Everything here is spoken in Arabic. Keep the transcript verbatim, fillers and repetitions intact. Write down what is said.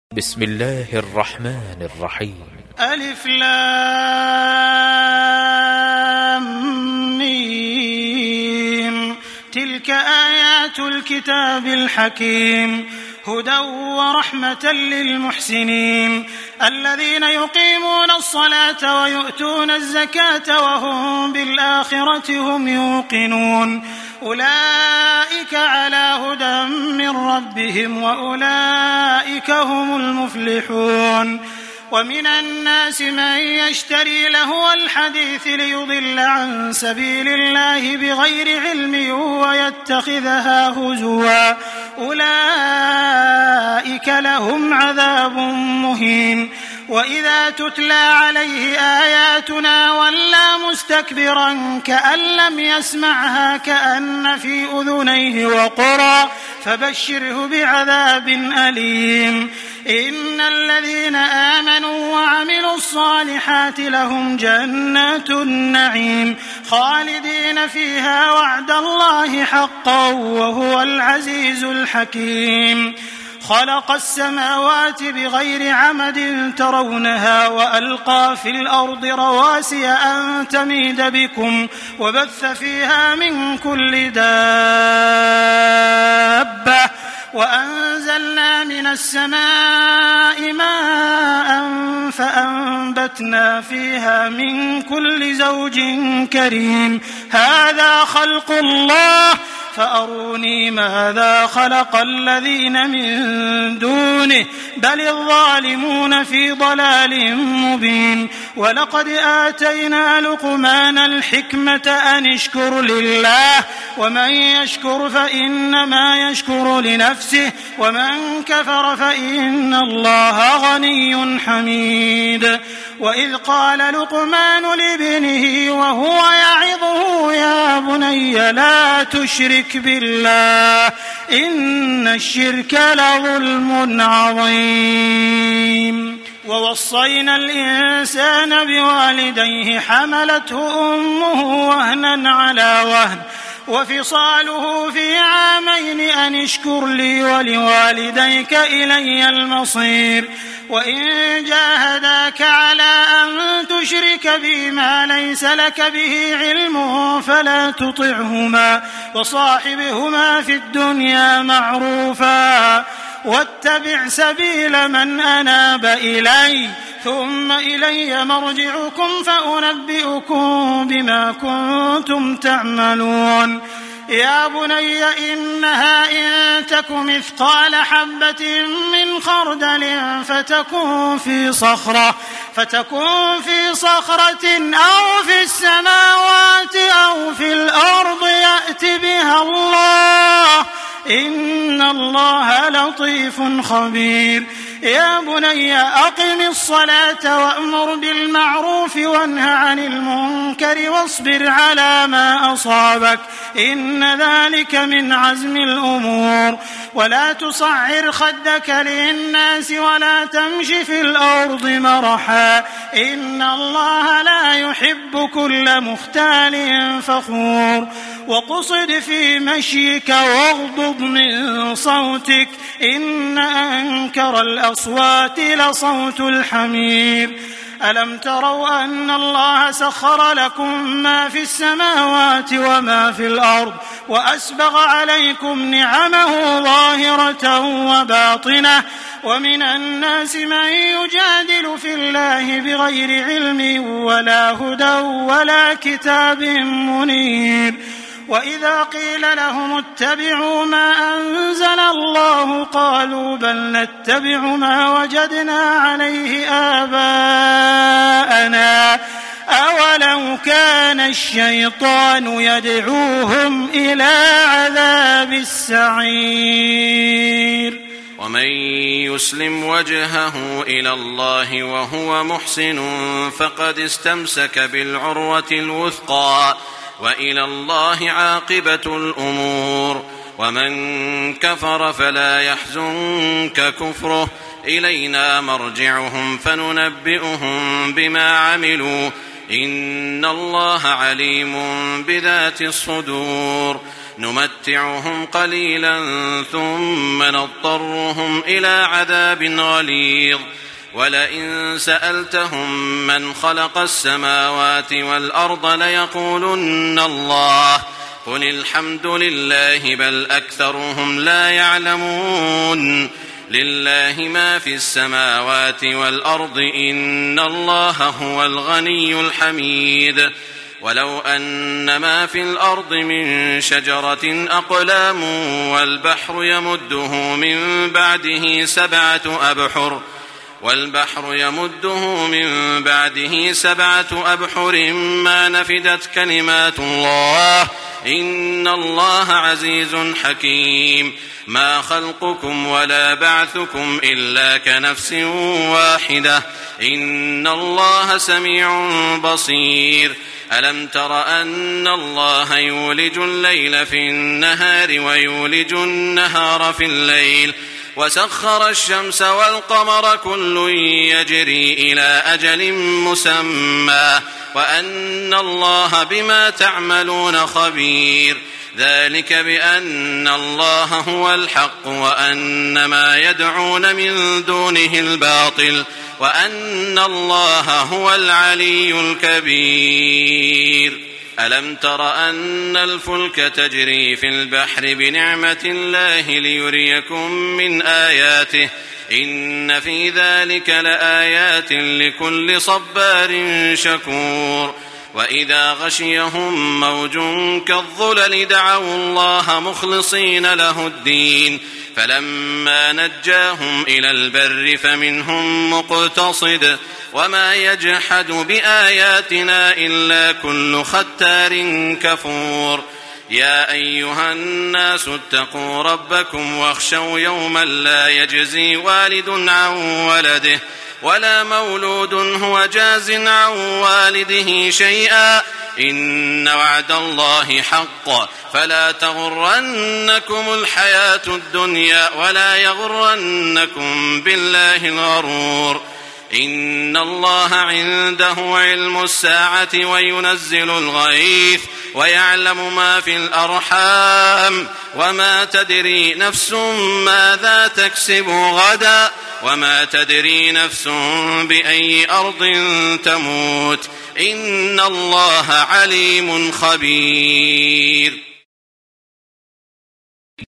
بسم الله الرحمن الرحيم. ألف لام ميم. تلك آيات الكتاب الحكيم هدى ورحمة للمحسنين الذين يقيمون الصلاة ويؤتون الزكاة وهم بالآخرة هم يوقنون أولئك على هدى من ربهم وأولئك هم المفلحون. ومن الناس من يشتري لهو الحديث ليضل عن سبيل الله بغير علم ويتخذها هزوا أولئك لهم عذاب مهين. وإذا تتلى عليه آياتنا ولى مستكبرا كأن لم يسمعها كأن في أذنيه وقرا فبشره بعذاب أليم. إن الذين آمنوا وعملوا الصالحات لهم جنات النعيم خالدين فيها وعد الله حقا وهو العزيز الحكيم. خلق السماوات بغير عمد ترونها وألقى في الأرض رواسي أن تميد بكم وبث فيها من كل دابة وأنزلنا من السماء ماء فأنبتنا فيها من كل زوج كريم. هذا خلق الله فأروني ماذا خلق الذين من دونه بل الظالمون في ضلال مبين. ولقد آتينا لقمان الحكمة أن اشكر لله ومن يشكر فإنما يشكر لنفسه ومن كفر فإن الله غني حميد. وإذ قال لقمان لابنه وهو يعظه يا بني لا تشرك بالله إن الشرك لظلم عظيم. ووصينا الإنسان بوالديه حملته أمه وهنا على وهن وفصاله في عامين أن اشكر لي ولوالديك إلي المصير. وإن جاهداك على أن تشرك بي ما ليس لك به علم فلا تطعهما وصاحبهما في الدنيا معروفا واتبع سبيل من أناب إلي ثم إلي مرجعكم فأنبئكم بما كنتم تعملون. يا بني إنها إن تك مثقال حبة من خردل فتكون في صخرة فتكون في صخرة أو في السماوات أو في الأرض يأت بها الله إن الله لطيف خبير. يا بني أقم الصلاة وأمر بالمعروف وانه عن المنكر واصبر على ما أصابك إن ذلك من عزم الأمور. ولا تصعر خدك للناس ولا تمش في الأرض مرحا إن الله لا يحب كل مختال فخور. وقصد في مشيك واغضض من صوتك إن أنكر الأصوات لصوت الحمير. ألم تروا أن الله سخر لكم ما في السماوات وما في الأرض وأسبغ عليكم نعمه ظاهرة وباطنة ومن الناس من يجادل في الله بغير علم ولا هدى ولا كتاب منير. وإذا قيل لهم اتبعوا ما أنزل الله قالوا بل نتبع ما وجدنا عليه آباءنا أولو كان الشيطان يدعوهم إلى عذاب السعير. ومن يسلم وجهه إلى الله وهو محسن فقد استمسك بالعروة الوثقى وإلى الله عاقبة الأمور. ومن كفر فلا يحزنك كفره إلينا مرجعهم فننبئهم بما عملوا إن الله عليم بذات الصدور. نمتعهم قليلا ثم نضطرهم إلى عذاب غليظ ولئن سألتهم من خلق السماوات والأرض ليقولن الله قل الحمد لله بل أكثرهم لا يعلمون لله ما في السماوات والأرض إن الله هو الغني الحميد ولو أن ما في الأرض من شجرة أقلام والبحر يمده من بعده سبعة أبحر والبحر يمده من بعده سبعة أبحر ما نفدت كلمات الله إن الله عزيز حكيم ما خلقكم ولا بعثكم إلا كنفس واحدة إن الله سميع بصير ألم تر أن الله يولج الليل في النهار ويولج النهار في الليل وسخر الشمس والقمر كل يجري إلى أجل مسمى وأن الله بما تعملون خبير ذلك بأن الله هو الحق وأن ما يدعون من دونه الباطل وأن الله هو العلي الكبير ألم تر أن الفلك تجري في البحر بنعمة الله ليريكم من آياته إن في ذلك لآيات لكل صبار شكور وإذا غشيهم موج كالظلل دعوا الله مخلصين له الدين فلما نجاهم إلى البر فمنهم مقتصد وما يجحد بآياتنا إلا كل ختار كفور يا أيها الناس اتقوا ربكم واخشوا يوما لا يجزي والد عن ولده ولا مولود هو جاز عن والده شيئا إن وعد الله حق فلا تغرنكم الحياة الدنيا ولا يغرنكم بالله الغرور إن الله عنده علم الساعة وينزل الغيث ويعلم ما في الأرحام وما تدري نفس ماذا تكسب غدا وما تدري نفس بأي أرض تموت إن الله عليم خبير